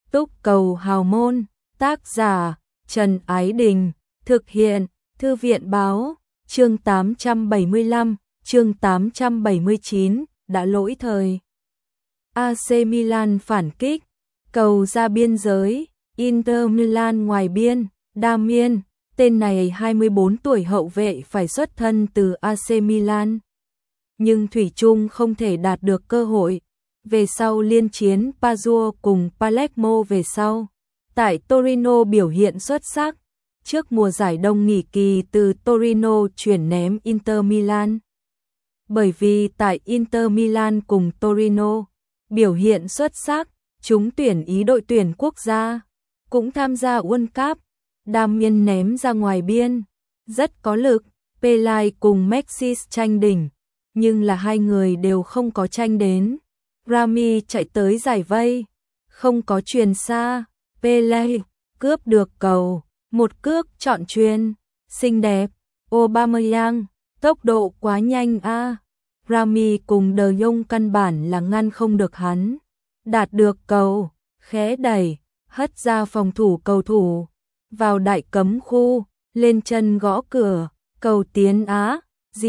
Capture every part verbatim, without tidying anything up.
Túc cầu hào môn, tác giả Trần Ái Đình, thực hiện Thư viện báo, chương tám trăm bảy mươi lăm, chương tám trăm bảy mươi chín, đã lỗi thời. a xê Milan phản kích, cầu ra biên giới, Inter Milan ngoài biên, Damian, tên này hai mươi bốn tuổi hậu vệ phải xuất thân từ a xê Milan. Nhưng thủy chung không thể đạt được cơ hội. Về sau liên chiến Pazua cùng Palermo về sau. Tại Torino biểu hiện xuất sắc. Trước mùa giải đông nghỉ kỳ từ Torino chuyển ném Inter Milan. Bởi vì tại Inter Milan cùng Torino biểu hiện xuất sắc, chúng tuyển ý đội tuyển quốc gia, cũng tham gia World Cup. Damian ném ra ngoài biên, rất có lực. Pelé cùng Messi tranh đỉnh, nhưng là hai người đều không có tranh đến. Rami chạy tới giải vây, không có chuyền xa. Pelé cướp được cầu, một cước chọn chuyền, xinh đẹp. Aubameyang, tốc độ quá nhanh a. À. Rami cùng De Jong căn bản là ngăn không được hắn. Đạt được cầu, khẽ đẩy, hất ra phòng thủ cầu thủ, vào đại cấm khu, lên chân gõ cửa, cầu tiến Á.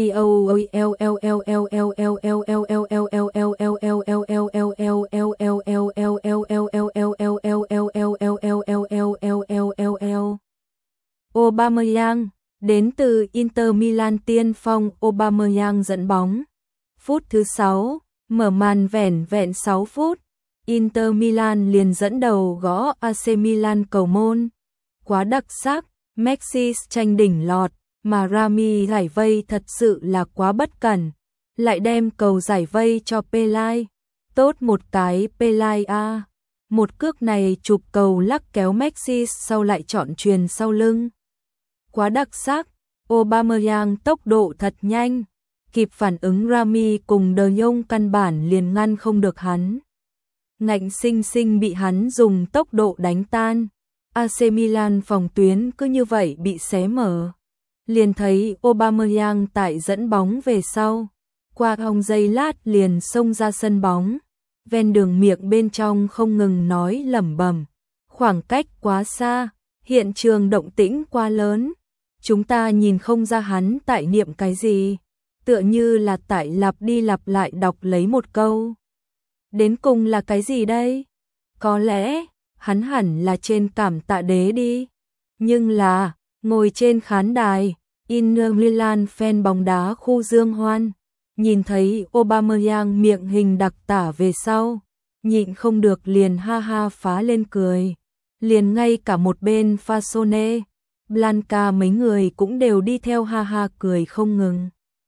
Aubameyang, đến từ Inter Milan tiên phong. Aubameyang dẫn bóng. Phút thứ sáu, mở màn vẻn vẹn sáu phút, Inter Milan liền dẫn đầu gõ a xê Milan cầu môn. Quá đặc sắc, Messi tranh đỉnh lọt, mà Rami giải vây thật sự là quá bất cẩn, lại đem cầu giải vây cho Pelé. Tốt một cái Pelé a. Một cước này chụp cầu lắc kéo Messi sau lại chọn chuyền sau lưng. Quá đặc sắc, Aubameyang tốc độ thật nhanh, kịp phản ứng Rami cùng De Jong căn bản liền ngăn không được hắn. Ngạnh sinh sinh bị hắn dùng tốc độ đánh tan. a xê Milan phòng tuyến cứ như vậy bị xé mở. Liền thấy Aubameyang tại dẫn bóng về sau, qua hông giây lát liền xông ra sân bóng. Ven đường miệng bên trong không ngừng nói lẩm bẩm, khoảng cách quá xa, hiện trường động tĩnh quá lớn, chúng ta nhìn không ra hắn tại niệm cái gì, tựa như là tại lặp đi lặp lại đọc lấy một câu. Đến cùng là cái gì đây? Có lẽ hắn hẳn là trên cảm tạ đế đi. Nhưng là, ngồi trên khán đài, Inter Milan fan bóng đá khu Dương Hoan, nhìn thấy Aubameyang miệng hình đặc tả về sau, nhịn không được liền ha ha phá lên cười. Liền ngay cả một bên Fasone, Blanca mấy người cũng đều đi theo ha ha cười không ngừng.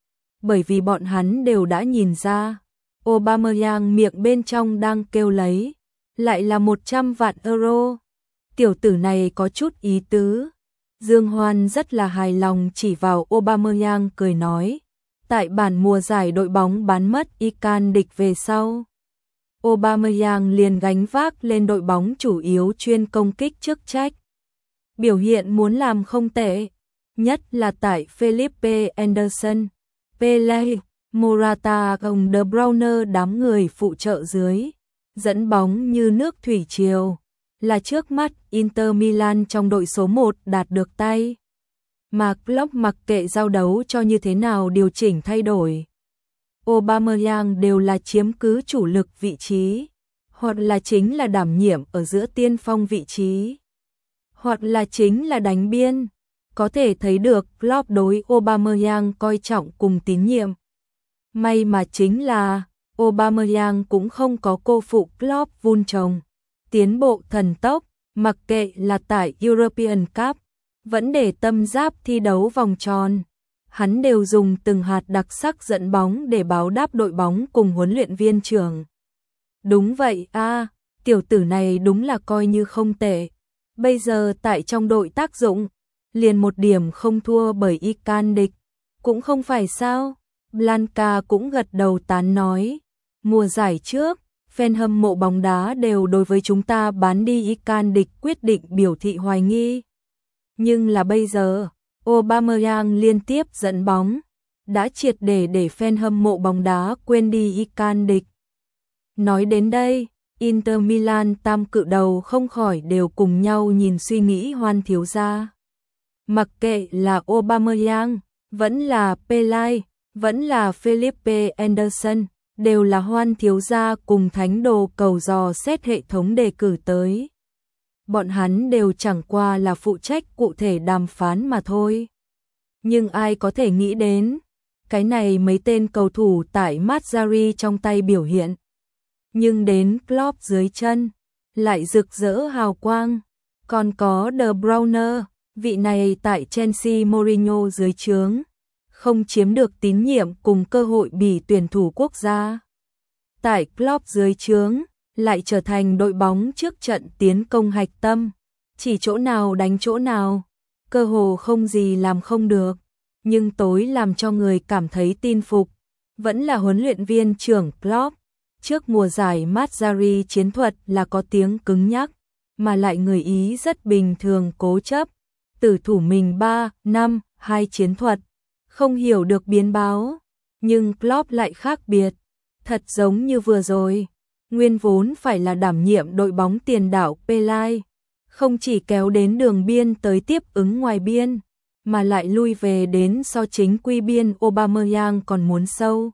Bởi vì bọn hắn đều đã nhìn ra, Aubameyang miệng bên trong đang kêu lấy, lại là một trăm vạn euro. Tiểu tử này có chút ý tứ. Dương Hoan rất là hài lòng chỉ vào Aubameyang cười nói, tại bản mùa giải đội bóng bán mất Ican địch về sau, Aubameyang liền gánh vác lên đội bóng chủ yếu chuyên công kích chức trách. Biểu hiện muốn làm không tệ, nhất là tại Felipe Anderson, Pelé, Morata cùng De Bruyne đám người phụ trợ dưới, dẫn bóng như nước thủy triều, là trước mắt Inter Milan trong đội số một đạt được tay. Mà Klopp mặc kệ giao đấu cho như thế nào điều chỉnh thay đổi, Aubameyang đều là chiếm cứ chủ lực vị trí, hoặc là chính là đảm nhiệm ở giữa tiên phong vị trí, hoặc là chính là đánh biên. Có thể thấy được Klopp đối Aubameyang coi trọng cùng tín nhiệm. May mà chính là Aubameyang cũng không có cô phụ Klopp vun trồng tiến bộ thần tốc, mặc kệ là tại European Cup, vẫn để tâm giáp thi đấu vòng tròn, hắn đều dùng từng hạt đặc sắc dẫn bóng để báo đáp đội bóng cùng huấn luyện viên trưởng. Đúng vậy a, à, tiểu tử này đúng là coi như không tệ. Bây giờ tại trong đội tác dụng, liền một điểm không thua bởi Ican địch, cũng không phải sao? Blanca cũng gật đầu tán nói, mùa giải trước, fan hâm mộ bóng đá đều đối với chúng ta bán đi Ican địch quyết định biểu thị hoài nghi. Nhưng là bây giờ, Aubameyang liên tiếp dẫn bóng, đã triệt để để fan hâm mộ bóng đá quên đi Ican địch. Nói đến đây, Inter Milan tam cự đầu không khỏi đều cùng nhau nhìn suy nghĩ Hoan thiếu gia. Mặc kệ là Aubameyang, vẫn là Pelé, vẫn là Felipe Anderson, đều là Hoan thiếu gia cùng thánh đồ cầu dò xét hệ thống đề cử tới. Bọn hắn đều chẳng qua là phụ trách cụ thể đàm phán mà thôi. Nhưng ai có thể nghĩ đến, cái này mấy tên cầu thủ tại Mazzarri trong tay biểu hiện. Nhưng đến Klopp dưới chân, lại rực rỡ hào quang. Còn có De Bruyne, vị này tại Chelsea Mourinho dưới trướng, không chiếm được tín nhiệm cùng cơ hội bị tuyển thủ quốc gia. Tại Klopp dưới trướng, lại trở thành đội bóng trước trận tiến công hạch tâm, chỉ chỗ nào đánh chỗ nào, cơ hồ không gì làm không được. Nhưng tối làm cho người cảm thấy tin phục, vẫn là huấn luyện viên trưởng Klopp. Trước mùa giải Mazzarri chiến thuật là có tiếng cứng nhắc, mà lại người Ý rất bình thường cố chấp, tử thủ mình ba, năm, hai chiến thuật, không hiểu được biến báo. Nhưng Klopp lại khác biệt, thật giống như vừa rồi, nguyên vốn phải là đảm nhiệm đội bóng tiền đạo Pelé, không chỉ kéo đến đường biên tới tiếp ứng ngoài biên, mà lại lui về đến so chính quy biên Aubameyang còn muốn sâu.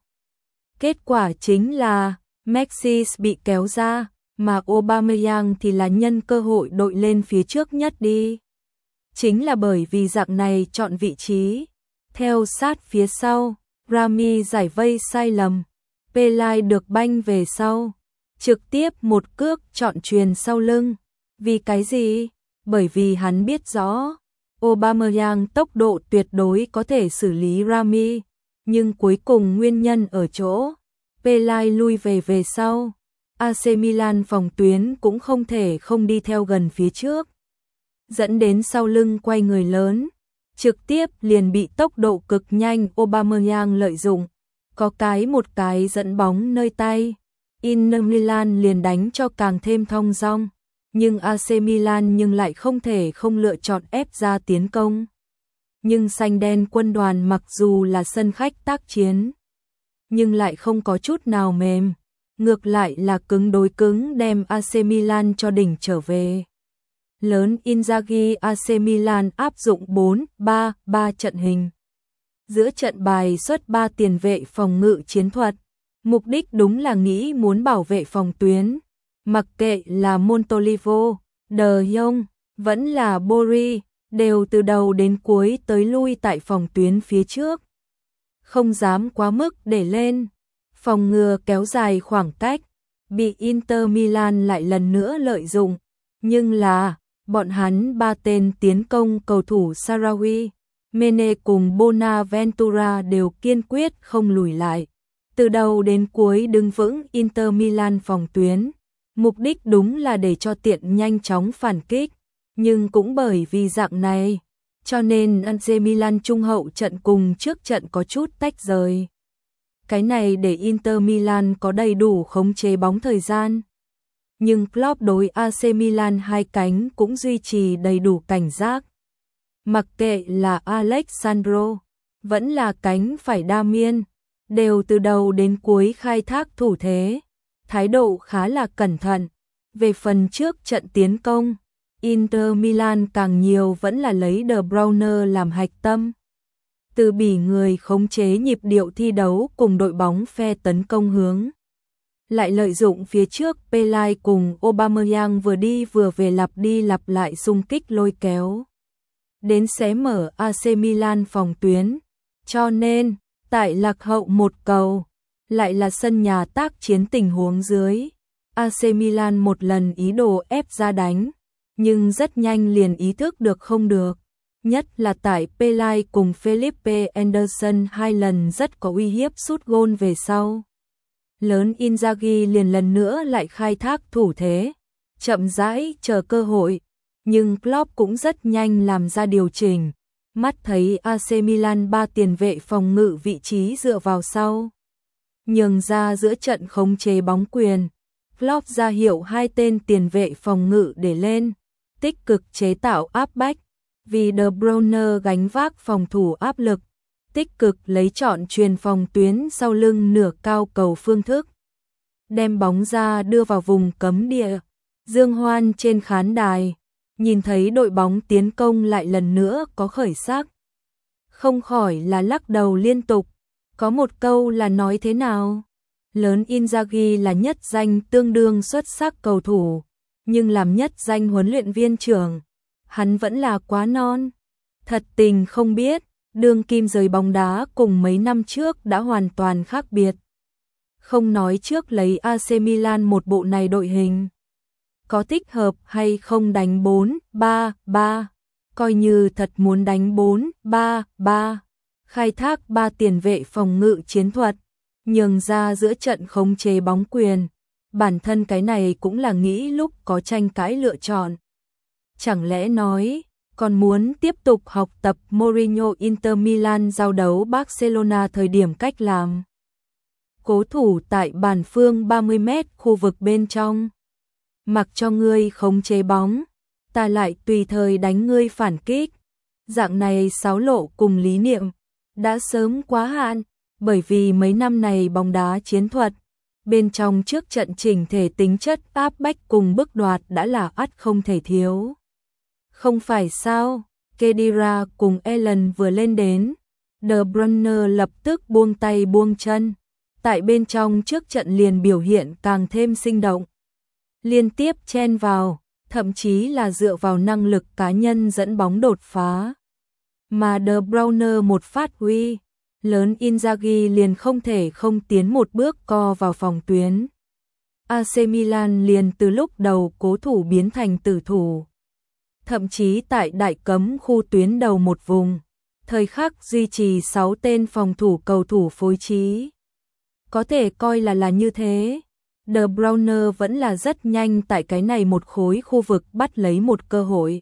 Kết quả chính là Messi bị kéo ra, mà Aubameyang thì là nhân cơ hội đội lên phía trước nhất đi. Chính là bởi vì dạng này chọn vị trí, theo sát phía sau, Rami giải vây sai lầm, Pelé được banh về sau, trực tiếp một cước chọn chuyền sau lưng. Vì cái gì? Bởi vì hắn biết rõ, Aubameyang tốc độ tuyệt đối có thể xử lý Rami, nhưng cuối cùng nguyên nhân ở chỗ Pelé lui về về sau, a xê Milan phòng tuyến cũng không thể không đi theo gần phía trước, dẫn đến sau lưng quay người lớn, trực tiếp liền bị tốc độ cực nhanh Aubameyang lợi dụng, có cái một cái dẫn bóng nơi tay, Inter Milan liền đánh cho càng thêm thong dong, nhưng a xê Milan nhưng lại không thể không lựa chọn ép ra tiến công. Nhưng xanh đen quân đoàn mặc dù là sân khách tác chiến, nhưng lại không có chút nào mềm, ngược lại là cứng đối cứng đem a xê Milan cho đỉnh trở về. Lớn Inzaghi a xê Milan áp dụng bốn ba ba trận hình. Giữa trận bài xuất ba tiền vệ phòng ngự chiến thuật, mục đích đúng là nghĩ muốn bảo vệ phòng tuyến, mặc kệ là Montolivo, De Jong, vẫn là Bori, đều từ đầu đến cuối tới lui tại phòng tuyến phía trước. Không dám quá mức để lên, phòng ngừa kéo dài khoảng cách, bị Inter Milan lại lần nữa lợi dụng. Nhưng là, bọn hắn ba tên tiến công cầu thủ Sarawi, Mene cùng Bonaventura đều kiên quyết không lùi lại. Từ đầu đến cuối đứng vững Inter Milan phòng tuyến, mục đích đúng là để cho tiện nhanh chóng phản kích. Nhưng cũng bởi vì dạng này, cho nên a xê Milan trung hậu trận cùng trước trận có chút tách rời. Cái này để Inter Milan có đầy đủ khống chế bóng thời gian. Nhưng Klopp đối a xê Milan hai cánh cũng duy trì đầy đủ cảnh giác. Mặc kệ là Alexandro, vẫn là cánh phải Damian, đều từ đầu đến cuối khai thác thủ thế, thái độ khá là cẩn thận. Về phần trước trận tiến công, Inter Milan càng nhiều vẫn là lấy De Bruyne làm hạch tâm. Từ bỉ người khống chế nhịp điệu thi đấu cùng đội bóng phe tấn công hướng. Lại lợi dụng phía trước Pelé cùng Aubameyang vừa đi vừa về lặp đi lặp lại xung kích lôi kéo. Đến xé mở a xê Milan phòng tuyến. Cho nên, tại lạc hậu một cầu, lại là sân nhà tác chiến tình huống dưới. a xê Milan một lần ý đồ ép ra đánh, nhưng rất nhanh liền ý thức được không được. Nhất là tại Pelé cùng Felipe Anderson hai lần rất có uy hiếp sút gôn về sau. Lớn Inzaghi liền lần nữa lại khai thác thủ thế, chậm rãi chờ cơ hội, nhưng Klopp cũng rất nhanh làm ra điều chỉnh. Mắt thấy a xê Milan ba tiền vệ phòng ngự vị trí dựa vào sau, nhường ra giữa trận khống chế bóng quyền. Klopp ra hiệu hai tên tiền vệ phòng ngự để lên, tích cực chế tạo áp bách, vì De Bruyne gánh vác phòng thủ áp lực, tích cực lấy chọn truyền phòng tuyến sau lưng nửa cao cầu phương thức. đem bóng ra đưa vào vùng cấm địa. Dương Hoan trên khán đài, nhìn thấy đội bóng tiến công lại lần nữa có khởi sắc. Không khỏi là lắc đầu liên tục, có một câu là nói thế nào? Lớn Inzaghi là nhất danh tương đương xuất sắc cầu thủ, nhưng làm nhất danh huấn luyện viên trưởng, hắn vẫn là quá non. Thật tình không biết, đương kim giới bóng đá cùng mấy năm trước đã hoàn toàn khác biệt. Không nói trước lấy a xê Milan một bộ này đội hình, có thích hợp hay không đánh bốn ba ba, coi như thật muốn đánh bốn ba ba, khai thác ba tiền vệ phòng ngự chiến thuật, nhường ra giữa trận khống chế bóng quyền, bản thân cái này cũng là nghĩ lúc có tranh cãi lựa chọn. Chẳng lẽ nói, còn muốn tiếp tục học tập Mourinho Inter Milan giao đấu Barcelona thời điểm cách làm cố thủ tại bàn phương ba mươi mét khu vực bên trong. Mặc cho ngươi khống chế bóng, ta lại tùy thời đánh ngươi phản kích. Dạng này xáo lộ cùng lý niệm, đã sớm quá hạn, bởi vì mấy năm này bóng đá chiến thuật, bên trong trước trận chỉnh thể tính chất áp bách cùng bức đoạt đã là ắt không thể thiếu. Không phải sao, Khedira cùng Allen vừa lên đến, De Bruyne lập tức buông tay buông chân, tại bên trong trước trận liền biểu hiện càng thêm sinh động. Liên tiếp chen vào, thậm chí là dựa vào năng lực cá nhân dẫn bóng đột phá. Mà De Bruyne một phát huy, lớn Inzaghi liền không thể không tiến một bước co vào phòng tuyến. a xê Milan liền từ lúc đầu cố thủ biến thành tử thủ. Thậm chí tại đại cấm khu tuyến đầu một vùng, thời khắc duy trì sáu tên phòng thủ cầu thủ phối trí. Có thể coi là là như thế. De Bruyne vẫn là rất nhanh tại cái này một khối khu vực bắt lấy một cơ hội.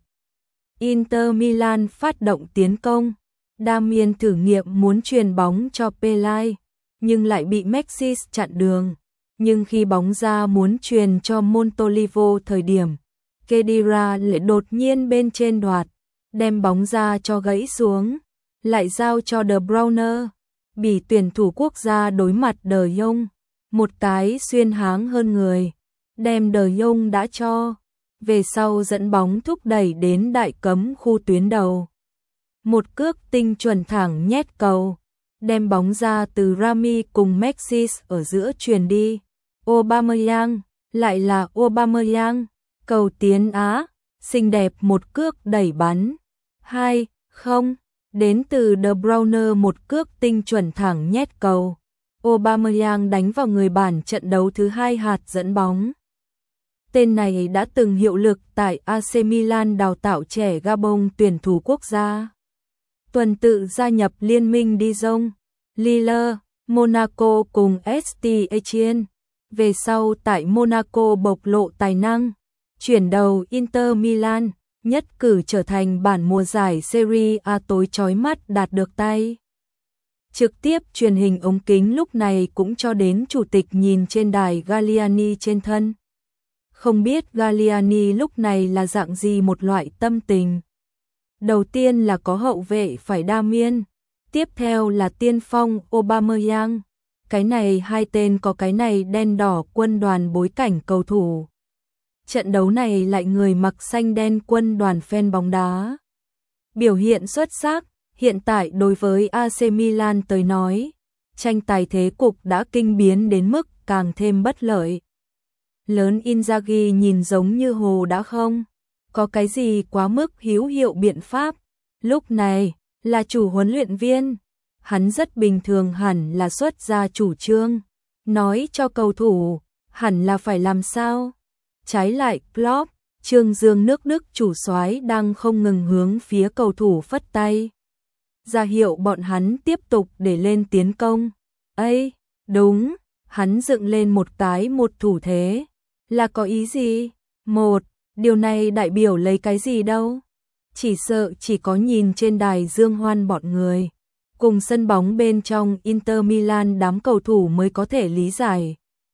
Inter Milan phát động tiến công. Damian thử nghiệm muốn truyền bóng cho Pelai, nhưng lại bị Maxis chặn đường. Nhưng khi bóng ra muốn truyền cho Montolivo thời điểm, Khedira lại đột nhiên bên trên đoạt, đem bóng ra cho gãy xuống, lại giao cho De Bruyne. Bị tuyển thủ quốc gia đối mặt De Jong, một cái xuyên háng hơn người, đem De Jong đã cho, về sau dẫn bóng thúc đẩy đến đại cấm khu tuyến đầu. Một cước tinh chuẩn thẳng nhét cầu, đem bóng ra từ Rami cùng Maxis ở giữa truyền đi. Aubameyang, lại là Aubameyang, cầu tiến Á, xinh đẹp một cước đẩy bắn. hai không, đến từ De Bruyne một cước tinh chuẩn thẳng nhét cầu. Aubameyang đánh vào người bản trận đấu thứ hai hạt dẫn bóng. Tên này đã từng hiệu lực tại a xê Milan đào tạo trẻ Gabon tuyển thủ quốc gia. Tuần tự gia nhập liên minh Dijon, Lille, Monaco cùng ét tê Etienne. Về sau tại Monaco bộc lộ tài năng, chuyển đầu Inter Milan, nhất cử trở thành bản mùa giải Serie A tối chói mắt đạt được tay. Trực tiếp truyền hình ống kính lúc này cũng cho đến chủ tịch nhìn trên đài Galliani trên thân. Không biết Galliani lúc này là dạng gì một loại tâm tình. Đầu tiên là có hậu vệ phải Damian, tiếp theo là tiên phong Aubameyang. Cái này hai tên có cái này đen đỏ quân đoàn bối cảnh cầu thủ. Trận đấu này lại người mặc xanh đen quân đoàn fan bóng đá. Biểu hiện xuất sắc, hiện tại đối với a xê Milan tới nói, tranh tài thế cục đã kinh biến đến mức càng thêm bất lợi. Lớn Inzaghi nhìn giống như hồ đã không có cái gì quá mức hữu hiệu biện pháp. Lúc này, là chủ huấn luyện viên, hắn rất bình thường hẳn là xuất ra chủ trương, nói cho cầu thủ, hẳn là phải làm sao. Trái lại, Klopp, Trương Dương nước Đức chủ soái đang không ngừng hướng phía cầu thủ phất tay, ra hiệu bọn hắn tiếp tục để lên tiến công. Ây, đúng, hắn dựng lên một cái một thủ thế, là có ý gì? Một, điều này đại biểu lấy cái gì đâu? Chỉ sợ chỉ có nhìn trên đài Dương Hoan bọn người, cùng sân bóng bên trong Inter Milan đám cầu thủ mới có thể lý giải.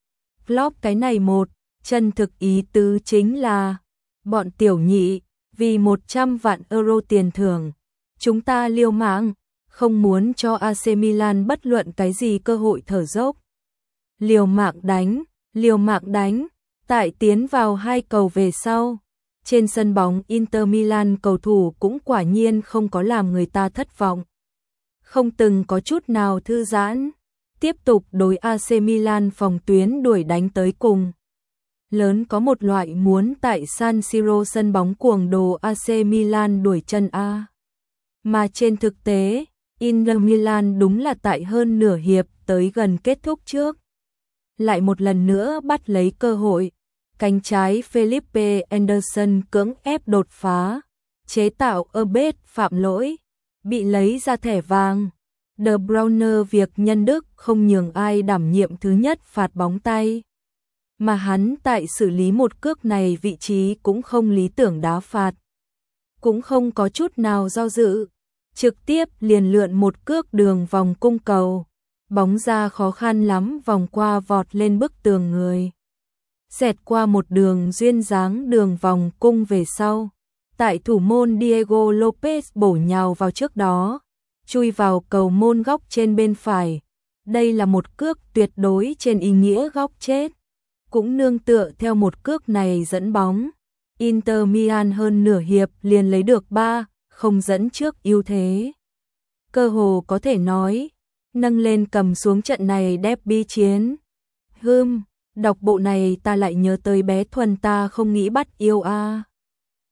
Klopp cái này một, chân thực ý tứ chính là, bọn tiểu nhị, vì một trăm vạn euro tiền thưởng, chúng ta liều mạng, không muốn cho a xê Milan bất luận cái gì cơ hội thở dốc. Liều mạng đánh, liều mạng đánh, tại tiến vào hai cầu về sau. Trên sân bóng Inter Milan cầu thủ cũng quả nhiên không có làm người ta thất vọng. Không từng có chút nào thư giãn, tiếp tục đối a xê Milan phòng tuyến đuổi đánh tới cùng. Lớn có một loại muốn tại San Siro sân bóng cuồng đồ a xê Milan đuổi chân A. Mà trên thực tế, Inter Milan đúng là tại hơn nửa hiệp tới gần kết thúc trước. Lại một lần nữa bắt lấy cơ hội. Cánh trái Felipe Anderson cưỡng ép đột phá, chế tạo Erbet phạm lỗi, bị lấy ra thẻ vàng. De Bruyne việc nhân đức không nhường ai đảm nhiệm thứ nhất phạt bóng tay. Mà hắn tại xử lý một cước này vị trí cũng không lý tưởng đá phạt. Cũng không có chút nào do dự. Trực tiếp liền lượn một cước đường vòng cung cầu. Bóng ra khó khăn lắm vòng qua vọt lên bức tường người. Xẹt qua một đường duyên dáng đường vòng cung về sau. Tại thủ môn Diego Lopez bổ nhào vào trước đó. Chui vào cầu môn góc trên bên phải. Đây là một cước tuyệt đối trên ý nghĩa góc chết. Cũng nương tựa theo một cước này dẫn bóng. Inter Milan hơn nửa hiệp liền lấy được ba không dẫn trước ưu thế. Cơ hồ có thể nói, nâng lên cầm xuống trận này derby chiến. Hừm, đọc bộ này ta lại nhớ tới bé Thuần ta không nghĩ bắt yêu a.